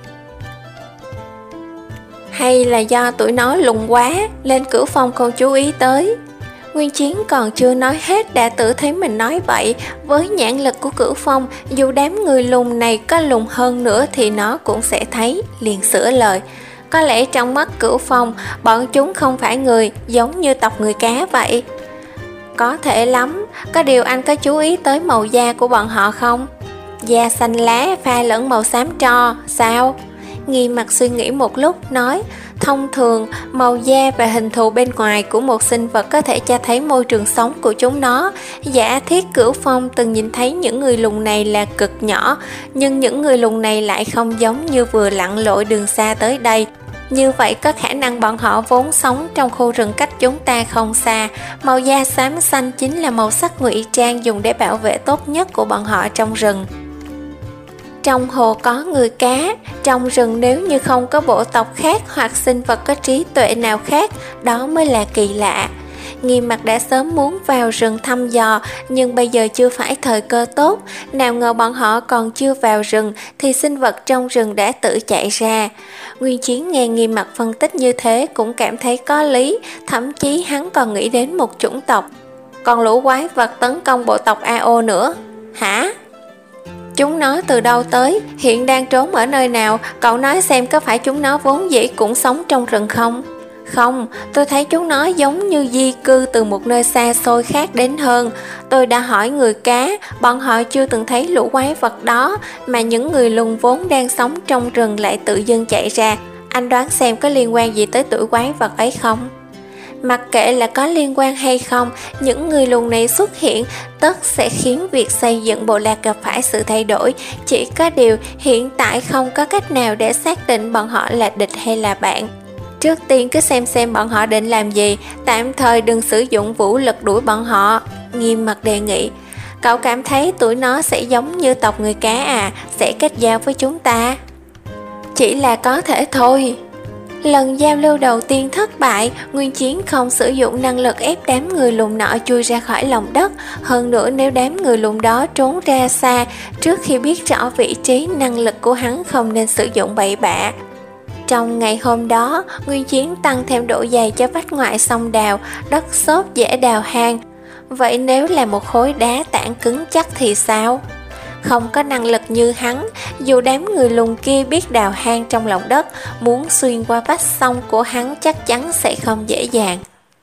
Hay là do tụi nó lùn quá, nên Cửu Phong không chú ý tới? Nguyên Chiến còn chưa nói hết đã tự thấy mình nói vậy. Với nhãn lực của Cửu Phong, dù đám người lùn này có lùn hơn nữa thì nó cũng sẽ thấy, liền sửa lời. Có lẽ trong mắt Cửu Phong, bọn chúng không phải người, giống như tộc người cá vậy. Có thể lắm, có điều anh có chú ý tới màu da của bọn họ không? Da xanh lá pha lẫn màu xám tro, sao? Nghi Mặt suy nghĩ một lúc, nói, thông thường, màu da và hình thù bên ngoài của một sinh vật có thể cho thấy môi trường sống của chúng nó. Giả thiết Cửu Phong từng nhìn thấy những người lùn này là cực nhỏ, nhưng những người lùn này lại không giống như vừa lặn lội đường xa tới đây. Như vậy có khả năng bọn họ vốn sống trong khu rừng cách chúng ta không xa. Màu da xám xanh chính là màu sắc ngụy trang dùng để bảo vệ tốt nhất của bọn họ trong rừng. Trong hồ có người cá, trong rừng nếu như không có bộ tộc khác hoặc sinh vật có trí tuệ nào khác, đó mới là kỳ lạ. Nghi Mặt đã sớm muốn vào rừng thăm dò, nhưng bây giờ chưa phải thời cơ tốt. Nào ngờ bọn họ còn chưa vào rừng thì sinh vật trong rừng đã tự chạy ra. Nguyên Chiến nghe Nghi Mặt phân tích như thế cũng cảm thấy có lý, thậm chí hắn còn nghĩ đến một chủng tộc. Còn lũ quái vật tấn công bộ tộc a ô nữa. Hả? Chúng nó từ đâu tới, hiện đang trốn ở nơi nào, cậu nói xem có phải chúng nó vốn dĩ cũng sống trong rừng không? Không, tôi thấy chúng nó giống như di cư từ một nơi xa xôi khác đến hơn. Tôi đã hỏi người cá, bọn họ chưa từng thấy lũ quái vật đó, mà những người lùn vốn đang sống trong rừng lại tự dưng chạy ra. Anh đoán xem có liên quan gì tới tuổi quái vật ấy không? Mặc kệ là có liên quan hay không, những người lùn này xuất hiện tất sẽ khiến việc xây dựng bộ lạc gặp phải sự thay đổi. Chỉ có điều hiện tại không có cách nào để xác định bọn họ là địch hay là bạn. Trước tiên cứ xem xem bọn họ định làm gì, tạm thời đừng sử dụng vũ lực đuổi bọn họ. Nghiêm Mặt đề nghị, cậu cảm thấy tụi nó sẽ giống như tộc người cá à, sẽ kết giao với chúng ta? Chỉ là có thể thôi. Lần giao lưu đầu tiên thất bại, Nguyên Chiến không sử dụng năng lực ép đám người lùn nọ chui ra khỏi lòng đất. Hơn nữa nếu đám người lùn đó trốn ra xa, trước khi biết rõ vị trí, năng lực của hắn không nên sử dụng bậy bạ. Trong ngày hôm đó, Nguyên Chiến tăng thêm độ dày cho vách ngoại sông đào, đất xốp dễ đào hang. Vậy nếu là một khối đá tảng cứng chắc thì sao? Không có năng lực như hắn, dù đám người lùn kia biết đào hang trong lòng đất, muốn xuyên qua vách sông của hắn chắc chắn sẽ không dễ dàng.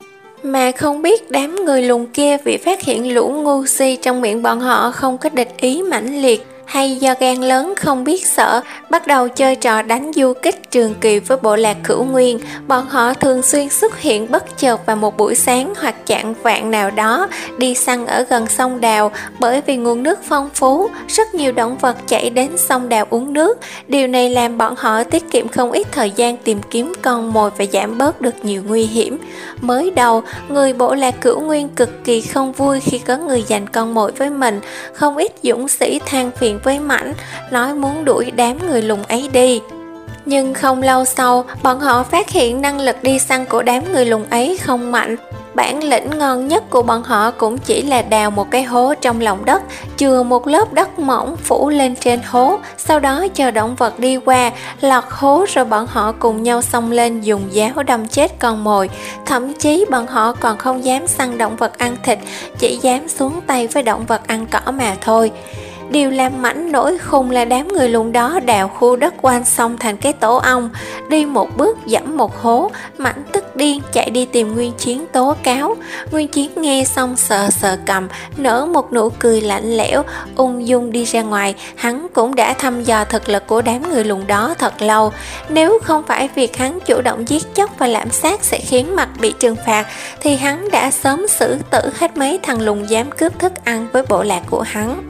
Mà không biết đám người lùn kia vì phát hiện lũ ngu si trong miệng bọn họ không có địch ý mãnh liệt, hay do gan lớn không biết sợ, bắt đầu chơi trò đánh du kích trường kỳ với bộ lạc Cửu Nguyên. Bọn họ thường xuyên xuất hiện bất chợt vào một buổi sáng hoặc chạng vạng nào đó, đi săn ở gần sông đào. Bởi vì nguồn nước phong phú, rất nhiều động vật chạy đến sông đào uống nước. Điều này làm bọn họ tiết kiệm không ít thời gian tìm kiếm con mồi và giảm bớt được nhiều nguy hiểm. Mới đầu, người bộ lạc Cửu Nguyên cực kỳ không vui khi có người giành con mồi với mình. Không ít dũng sĩ than phiền với Mãnh, nói muốn đuổi đám người lùn ấy đi. Nhưng không lâu sau, bọn họ phát hiện năng lực đi săn của đám người lùn ấy không mạnh. Bản lĩnh ngon nhất của bọn họ cũng chỉ là đào một cái hố trong lòng đất, chừa một lớp đất mỏng phủ lên trên hố, sau đó chờ động vật đi qua, lọt hố rồi bọn họ cùng nhau xông lên dùng giáo đâm chết con mồi. Thậm chí bọn họ còn không dám săn động vật ăn thịt, chỉ dám xuống tay với động vật ăn cỏ mà thôi. Điều làm Mãnh nổi khùng là đám người lùn đó đào khu đất quanh sông thành cái tổ ong. Đi một bước dẫm một hố, Mãnh tức điên chạy đi tìm Nguyên Chiến tố cáo. Nguyên Chiến nghe xong sờ sờ cầm, nở một nụ cười lạnh lẽo, ung dung đi ra ngoài. Hắn cũng đã thăm dò thực lực của đám người lùn đó thật lâu. Nếu không phải việc hắn chủ động giết chóc và lạm sát sẽ khiến Mặt bị trừng phạt, thì hắn đã sớm xử tử hết mấy thằng lùn dám cướp thức ăn với bộ lạc của hắn.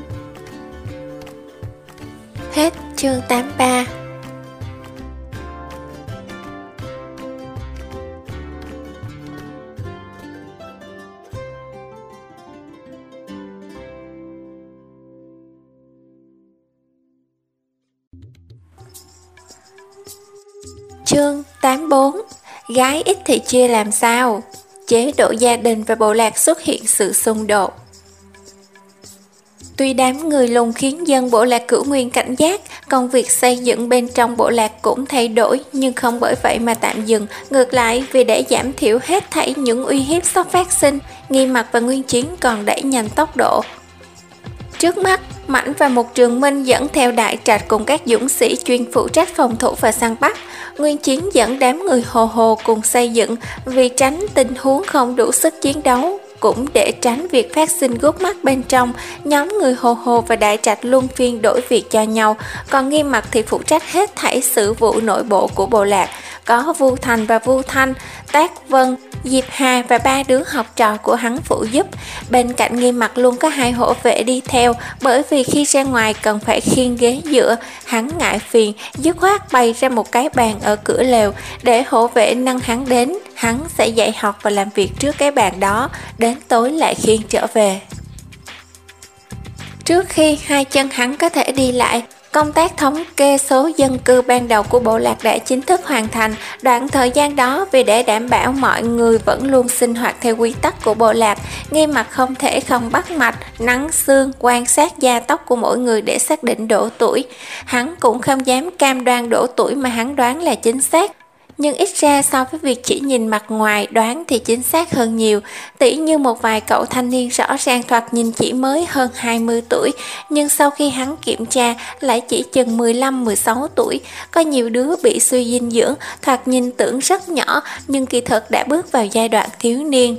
Hết chương tám mươi ba. Chương tám mươi bốn. Gái ít thì chia làm sao? Chế độ gia đình và bộ lạc xuất hiện sự xung đột. Tuy đám người lùn khiến dân bộ lạc Cửu Nguyên cảnh giác, công việc xây dựng bên trong bộ lạc cũng thay đổi, nhưng không bởi vậy mà tạm dừng. Ngược lại, vì để giảm thiểu hết thảy những uy hiếp sắp phát sinh, Nghiêm Mặc và Nguyên Chiến còn đẩy nhanh tốc độ. Trước mắt, Mãnh và Mục Trường Minh dẫn theo Đại Trạch cùng các dũng sĩ chuyên phụ trách phòng thủ và săn bắt. Nguyên Chiến dẫn đám người Hồ Hồ cùng xây dựng, vì tránh tình huống không đủ sức chiến đấu. Cũng để tránh việc phát sinh gút mắt bên trong, nhóm người Hồ Hồ và Đại Trạch luân phiên đổi việc cho nhau, còn Nghiêm Mặc thì phụ trách hết thảy sự vụ nội bộ của bộ lạc. Có Vu Thành và Vu Thanh, Tác Vân, Diệp Hà và ba đứa học trò của hắn phụ giúp. Bên cạnh Nghiêm Mặc luôn có hai hộ vệ đi theo, bởi vì khi ra ngoài cần phải khiêng ghế dựa. Hắn ngại phiền, dứt khoát bày ra một cái bàn ở cửa lều để hộ vệ nâng hắn đến. Hắn sẽ dạy học và làm việc trước cái bàn đó, đến tối lại khiêng trở về. Trước khi hai chân hắn có thể đi lại, công tác thống kê số dân cư ban đầu của bộ lạc đã chính thức hoàn thành. Đoạn thời gian đó, vì để đảm bảo mọi người vẫn luôn sinh hoạt theo quy tắc của bộ lạc, Nghiêm Mặc không thể không bắt mạch, nắn xương, quan sát da tóc của mỗi người để xác định độ tuổi. Hắn cũng không dám cam đoan độ tuổi mà hắn đoán là chính xác, nhưng ít ra so với việc chỉ nhìn mặt ngoài đoán thì chính xác hơn nhiều. Tỉ như một vài cậu thanh niên rõ ràng thoạt nhìn chỉ mới hơn hai mươi tuổi, nhưng sau khi hắn kiểm tra lại chỉ chừng mười lăm mười sáu tuổi. Có nhiều đứa bị suy dinh dưỡng, thoạt nhìn tưởng rất nhỏ, nhưng kỳ thực đã bước vào giai đoạn thiếu niên.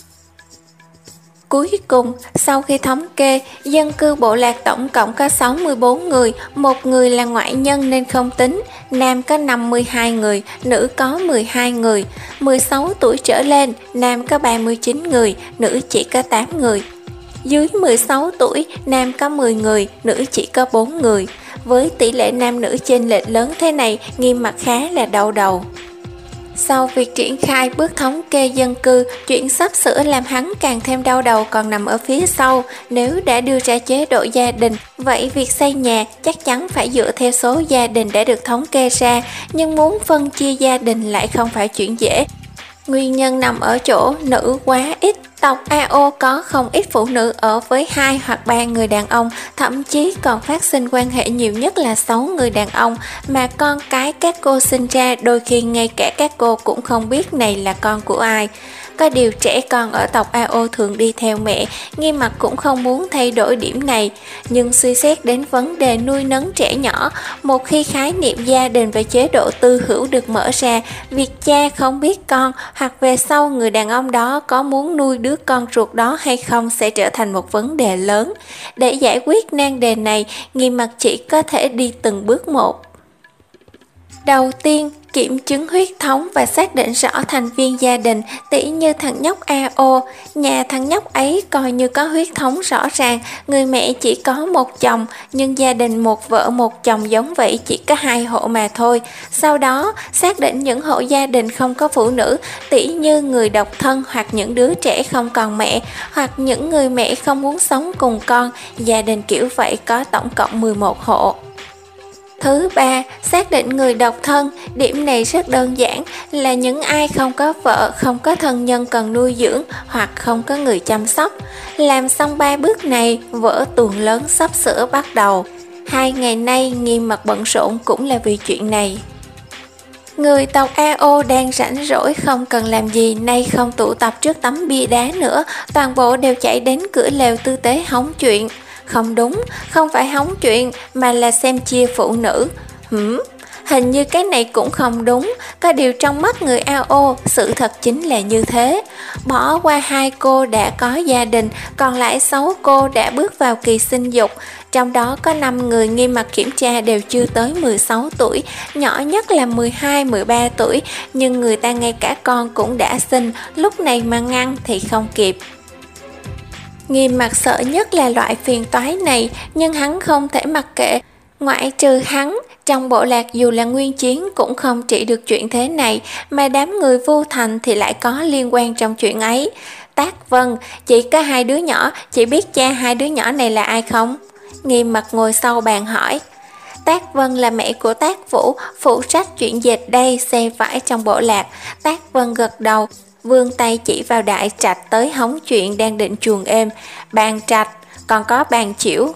Cuối cùng, sau khi thống kê, dân cư bộ lạc tổng cộng có sáu mươi bốn người, một người là ngoại nhân nên không tính, nam có năm mươi hai người, nữ có mười hai người, mười sáu tuổi trở lên, nam có ba mươi chín người, nữ chỉ có tám người. Dưới mười sáu tuổi, nam có mười người, nữ chỉ có bốn người. Với tỷ lệ nam nữ chênh lệch lớn thế này, Nghiêm Mặc khá là đau đầu. Sau việc triển khai bước thống kê dân cư, chuyện sắp sửa làm hắn càng thêm đau đầu còn nằm ở phía sau. Nếu đã đưa ra chế độ gia đình, vậy việc xây nhà chắc chắn phải dựa theo số gia đình đã được thống kê ra, nhưng muốn phân chia gia đình lại không phải chuyện dễ. Nguyên nhân nằm ở chỗ nữ quá ít. Tộc a ô có không ít phụ nữ ở với hai hoặc ba người đàn ông, thậm chí còn phát sinh quan hệ nhiều nhất là sáu người đàn ông, mà con cái các cô sinh ra đôi khi ngay cả các cô cũng không biết này là con của ai. Có điều trẻ con ở tộc a ô thường đi theo mẹ, Nghiêm Mặc cũng không muốn thay đổi điểm này. Nhưng suy xét đến vấn đề nuôi nấng trẻ nhỏ, một khi khái niệm gia đình và chế độ tư hữu được mở ra, việc cha không biết con hoặc về sau người đàn ông đó có muốn nuôi đứa con ruột đó hay không sẽ trở thành một vấn đề lớn. Để giải quyết nan đề này, Nghiêm Mặc chỉ có thể đi từng bước một. Đầu tiên, kiểm chứng huyết thống và xác định rõ thành viên gia đình. Tỉ như thằng nhóc a ô, nhà thằng nhóc ấy coi như có huyết thống rõ ràng, người mẹ chỉ có một chồng, nhưng gia đình một vợ một chồng giống vậy chỉ có hai hộ mà thôi. Sau đó, xác định những hộ gia đình không có phụ nữ, tỉ như người độc thân hoặc những đứa trẻ không còn mẹ, hoặc những người mẹ không muốn sống cùng con. Gia đình kiểu vậy có tổng cộng mười một hộ. Thứ ba, xác định người độc thân. Điểm này rất đơn giản, là những ai không có vợ, không có thân nhân cần nuôi dưỡng hoặc không có người chăm sóc. Làm xong ba bước này, vở tuồng lớn sắp sửa bắt đầu. Hai ngày nay Nghiêm Mặc bận rộn cũng là vì chuyện này. Người tộc a ô đang rảnh rỗi không cần làm gì, nay không tụ tập trước tấm bia đá nữa, toàn bộ đều chạy đến cửa lều tư tế hóng chuyện. Không đúng, không phải hóng chuyện mà là xem chia phụ nữ. Hửm, hình như cái này cũng không đúng, có điều trong mắt người a o, sự thật chính là như thế. Bỏ qua hai cô đã có gia đình, còn lại sáu cô đã bước vào kỳ sinh dục. Trong đó có năm người nghiêm mặt kiểm tra đều chưa tới mười sáu tuổi, nhỏ nhất là mười hai mười ba tuổi, nhưng người ta ngay cả con cũng đã sinh, lúc này mà ngăn thì không kịp. Nghiêm mặt sợ nhất là loại phiền toái này, nhưng hắn không thể mặc kệ. Ngoại trừ hắn, trong bộ lạc dù là nguyên chiến cũng không trị được chuyện thế này, mà đám người Vu Thành thì lại có liên quan trong chuyện ấy. Tác Vân, chỉ có hai đứa nhỏ, chị biết cha hai đứa nhỏ này là ai không? Nghiêm mặt ngồi sau bàn hỏi. Tác Vân là mẹ của Tác Vũ, phụ trách chuyện dệt đay xe vải trong bộ lạc. Tác Vân gật đầu, vươn tay chỉ vào Đại Trạch tới hóng chuyện đang định chuồng êm. Bàn Trạch, còn có Bàn Chiểu.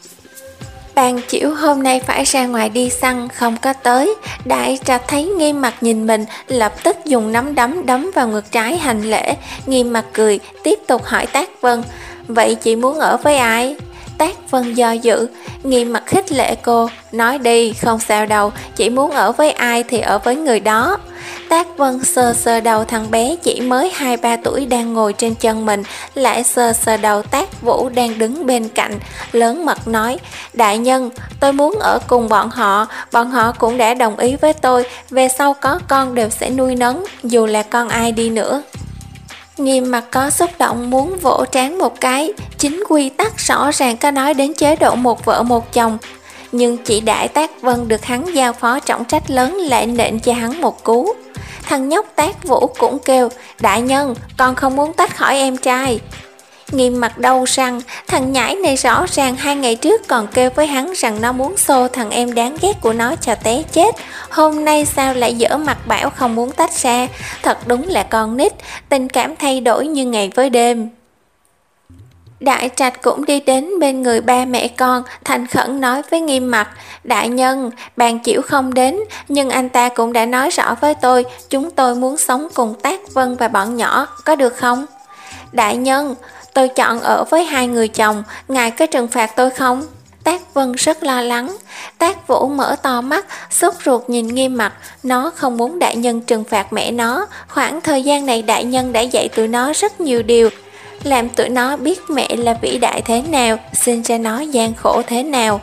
Bàn Chiểu hôm nay phải ra ngoài đi săn, không có tới. Đại Trạch thấy Nghiêm mặt nhìn mình, lập tức dùng nắm đấm đấm vào ngực trái hành lễ. Nghiêm mặt cười, tiếp tục hỏi Tác Vân, vậy chị muốn ở với ai? Tác Vân do dự. Nghiêm mặt khích lệ cô, nói đi, không sao đâu, chỉ muốn ở với ai thì ở với người đó. Tác Vân sờ sờ đầu thằng bé chỉ mới hai ba tuổi đang ngồi trên chân mình, lại sờ sờ đầu Tác Vũ đang đứng bên cạnh, lớn mật nói, đại nhân, tôi muốn ở cùng bọn họ, bọn họ cũng đã đồng ý với tôi, về sau có con đều sẽ nuôi nấng, dù là con ai đi nữa. Nghiêm mặt có xúc động muốn vỗ trán một cái, chính quy tắc rõ ràng có nói đến chế độ một vợ một chồng, nhưng chỉ Đại Tác Vân được hắn giao phó trọng trách lớn lại nện cho hắn một cú. Thằng nhóc Tác Vũ cũng kêu, đại nhân, con không muốn tách khỏi em trai. Nghiêm mặt đau răng, thằng nhãi này rõ ràng hai ngày trước còn kêu với hắn rằng nó muốn xô thằng em đáng ghét của nó cho té chết. Hôm nay sao lại dở mặt bảo không muốn tách ra, thật đúng là con nít, tình cảm thay đổi như ngày với đêm. Đại Trạch cũng đi đến bên người ba mẹ con, thành khẩn nói với Nghiêm mặt, đại nhân, Bàn Chiểu không đến, nhưng anh ta cũng đã nói rõ với tôi, chúng tôi muốn sống cùng Tác Vân và bọn nhỏ, có được không? Đại nhân, tôi chọn ở với hai người chồng, ngài có trừng phạt tôi không? Tác Vân rất lo lắng. Tác Vũ mở to mắt, sốt ruột nhìn Nghiêm mặt, nó không muốn đại nhân trừng phạt mẹ nó, khoảng thời gian này đại nhân đã dạy tụi nó rất nhiều điều, làm tụi nó biết mẹ là vĩ đại thế nào, sinh ra nó gian khổ thế nào.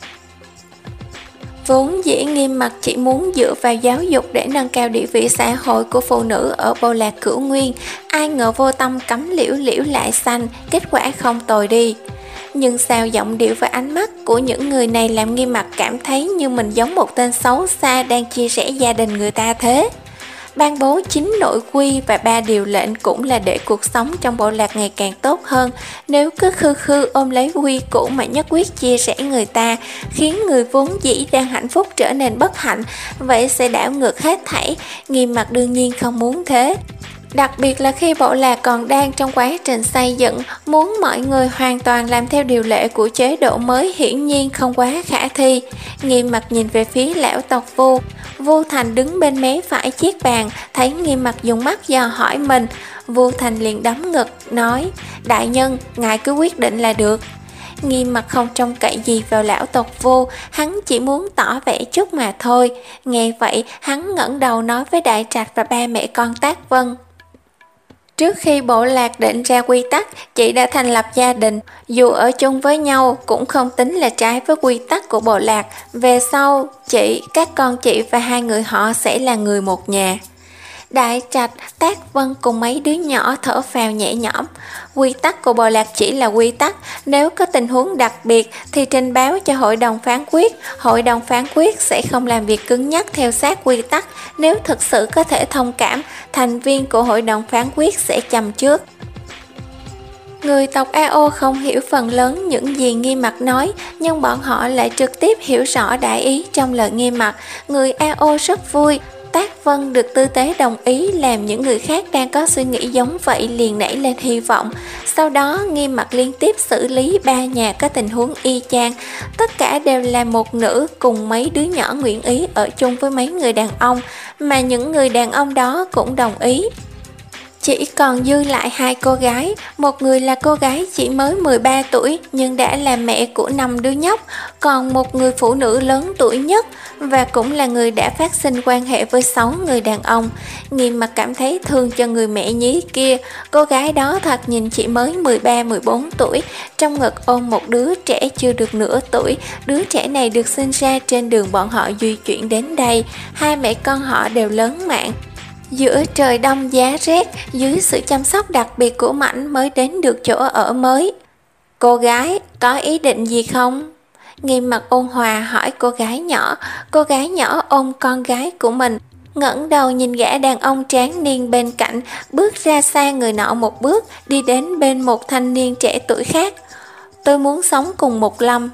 Vốn dĩ Nghiêm mặt chỉ muốn dựa vào giáo dục để nâng cao địa vị xã hội của phụ nữ ở bộ lạc Cửu Nguyên, ai ngờ vô tâm cắm liễu liễu lại xanh, kết quả không tồi đi. Nhưng sao giọng điệu và ánh mắt của những người này làm Nghiêm mặt cảm thấy như mình giống một tên xấu xa đang chia rẽ gia đình người ta thế. Ban bố chín nội quy và ba điều lệnh cũng là để cuộc sống trong bộ lạc ngày càng tốt hơn. Nếu cứ khư khư ôm lấy quy củ mà nhất quyết chia sẻ người ta, khiến người vốn dĩ đang hạnh phúc trở nên bất hạnh, vậy sẽ đảo ngược hết thảy. Nghiêm mặt đương nhiên không muốn thế. Đặc biệt là khi bộ lạc còn đang trong quá trình xây dựng, muốn mọi người hoàn toàn làm theo điều lệ của chế độ mới hiển nhiên không quá khả thi. Nghiêm mặt nhìn về phía lão tộc Vu. Vu Thành đứng bên mé phải chiếc bàn, thấy Nghiêm mặt dùng mắt dò hỏi mình. Vu Thành liền đấm ngực, nói, đại nhân, ngài cứ quyết định là được. Nghiêm mặt không trông cậy gì vào lão tộc Vu, hắn chỉ muốn tỏ vẻ chút mà thôi. Nghe vậy, hắn ngẩng đầu nói với Đại Trạch và ba mẹ con Tác Vân. Trước khi bộ lạc định ra quy tắc, chị đã thành lập gia đình, dù ở chung với nhau cũng không tính là trái với quy tắc của bộ lạc. Về sau, chị, các con chị và hai người họ sẽ là người một nhà. Đại Trạch, Tác Vân cùng mấy đứa nhỏ thở phào nhẹ nhõm. Quy tắc của bộ lạc chỉ là quy tắc, nếu có tình huống đặc biệt thì trình báo cho hội đồng phán quyết. Hội đồng phán quyết sẽ không làm việc cứng nhắc theo sát quy tắc. Nếu thực sự có thể thông cảm, thành viên của hội đồng phán quyết sẽ châm trước. Người tộc a o không hiểu phần lớn những gì Nghiêm mặt nói, nhưng bọn họ lại trực tiếp hiểu rõ đại ý trong lời Nghiêm mặt. Người a o rất vui. Tác Vân được tư tế đồng ý làm những người khác đang có suy nghĩ giống vậy liền nảy lên hy vọng. Sau đó Nghiêm mặt liên tiếp xử lý ba nhà có tình huống y chang. Tất cả đều là một nữ cùng mấy đứa nhỏ nguyện ý ở chung với mấy người đàn ông, mà những người đàn ông đó cũng đồng ý. Chỉ còn dư lại hai cô gái, một người là cô gái chỉ mới mười ba tuổi nhưng đã là mẹ của năm đứa nhóc, còn một người phụ nữ lớn tuổi nhất và cũng là người đã phát sinh quan hệ với sáu người đàn ông. Nghiêm Mặt cảm thấy thương cho người mẹ nhí kia, cô gái đó thật nhìn chỉ mới mười ba mười bốn tuổi, trong ngực ôm một đứa trẻ chưa được nửa tuổi. Đứa trẻ này được sinh ra trên đường bọn họ di chuyển đến đây, hai mẹ con họ đều lớn mạng. Giữa trời đông giá rét, dưới sự chăm sóc đặc biệt của Mảnh mới đến được chỗ ở mới. Cô gái, có ý định gì không? Nghiêm Mặt ôn hòa hỏi cô gái nhỏ. Cô gái nhỏ ôm con gái của mình, ngẩng đầu nhìn gã đàn ông tráng niên bên cạnh, bước ra xa người nọ một bước, đi đến bên một thanh niên trẻ tuổi khác. Tôi muốn sống cùng Mục Lâm.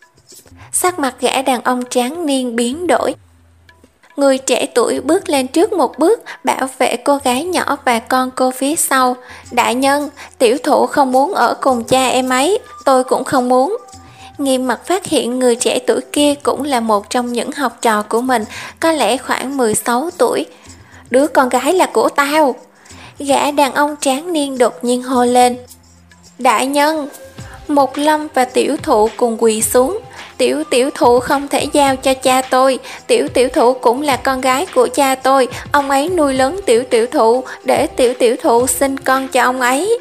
Sắc mặt gã đàn ông tráng niên biến đổi. Người trẻ tuổi bước lên trước một bước, bảo vệ cô gái nhỏ và con cô phía sau. Đại nhân, tiểu thụ không muốn ở cùng cha em ấy, tôi cũng không muốn. Nghiêm Mặt phát hiện người trẻ tuổi kia cũng là một trong những học trò của mình, có lẽ khoảng mười sáu tuổi. Đứa con gái là của tao. Gã đàn ông tráng niên đột nhiên hô lên. Đại nhân! Mục Lâm và tiểu thụ cùng quỳ xuống. Tiểu tiểu thụ không thể giao cho cha tôi, tiểu tiểu thụ cũng là con gái của cha tôi, ông ấy nuôi lớn tiểu tiểu thụ, để tiểu tiểu thụ sinh con cho ông ấy.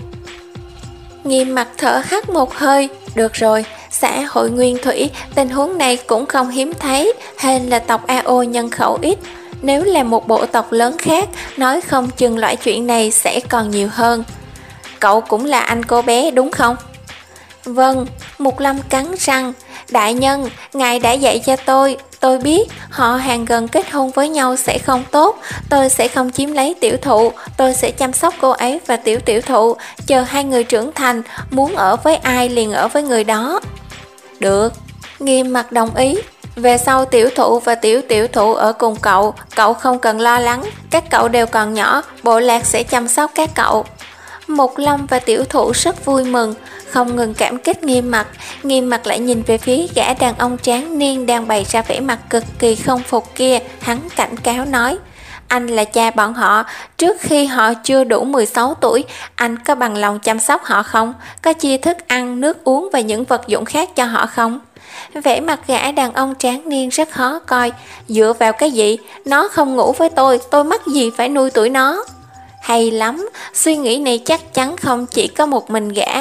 Nghiêm Mặt thở hắt một hơi. Được rồi, xã hội nguyên thủy, tình huống này cũng không hiếm thấy, hên là tộc a o nhân khẩu ít. Nếu là một bộ tộc lớn khác, nói không chừng loại chuyện này sẽ còn nhiều hơn. Cậu cũng là anh cô bé đúng không? Vâng, Mục Lâm cắn răng. Đại nhân, ngài đã dạy cho tôi, tôi biết họ hàng gần kết hôn với nhau sẽ không tốt, tôi sẽ không chiếm lấy tiểu thụ, tôi sẽ chăm sóc cô ấy và tiểu tiểu thụ, chờ hai người trưởng thành, muốn ở với ai liền ở với người đó. Được, Nghiêm Mặt đồng ý. Về sau tiểu thụ và tiểu tiểu thụ ở cùng cậu, cậu không cần lo lắng, các cậu đều còn nhỏ, bộ lạc sẽ chăm sóc các cậu. Mục Lâm và tiểu thụ rất vui mừng, không ngừng cảm kích Nghiêm Mặt. Nghiêm Mặt lại nhìn về phía gã đàn ông tráng niên đang bày ra vẻ mặt cực kỳ không phục kia, hắn cảnh cáo nói. Anh là cha bọn họ, trước khi họ chưa đủ mười sáu tuổi, anh có bằng lòng chăm sóc họ không? Có chia thức ăn, nước uống và những vật dụng khác cho họ không? Vẻ mặt gã đàn ông tráng niên rất khó coi. Dựa vào cái gì? Nó không ngủ với tôi, tôi mắc gì phải nuôi tuổi nó? Hay lắm, suy nghĩ này chắc chắn không chỉ có một mình gã.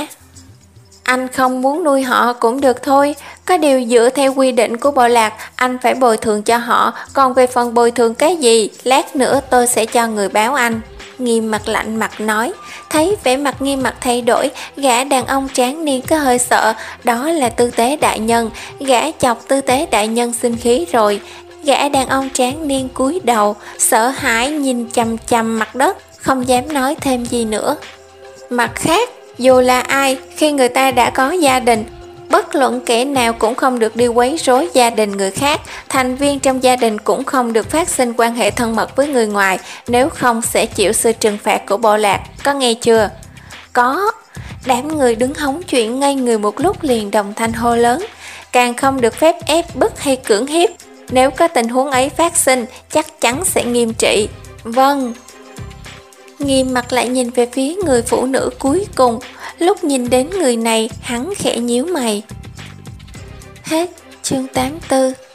Anh không muốn nuôi họ cũng được thôi, có điều dựa theo quy định của bộ lạc, anh phải bồi thường cho họ, còn về phần bồi thường cái gì, lát nữa tôi sẽ cho người báo anh. Nghiêm Mặt lạnh mặt nói. Thấy vẻ mặt Nghiêm Mặt thay đổi, gã đàn ông tráng niên có hơi sợ, đó là tư tế đại nhân, gã chọc tư tế đại nhân sinh khí rồi. Gã đàn ông tráng niên cúi đầu, sợ hãi nhìn chằm chằm mặt đất, không dám nói thêm gì nữa. Mặt khác, dù là ai, khi người ta đã có gia đình, bất luận kẻ nào cũng không được đi quấy rối gia đình người khác, thành viên trong gia đình cũng không được phát sinh quan hệ thân mật với người ngoài, nếu không sẽ chịu sự trừng phạt của bộ lạc, có nghe chưa? Có. Đám người đứng hóng chuyện ngây người một lúc liền đồng thanh hô lớn. Càng không được phép ép bức hay cưỡng hiếp, nếu có tình huống ấy phát sinh, chắc chắn sẽ nghiêm trị. Vâng. Nghiêm Mặt lại nhìn về phía người phụ nữ cuối cùng, lúc nhìn đến người này, hắn khẽ nhíu mày. Hết chương tám mươi tư.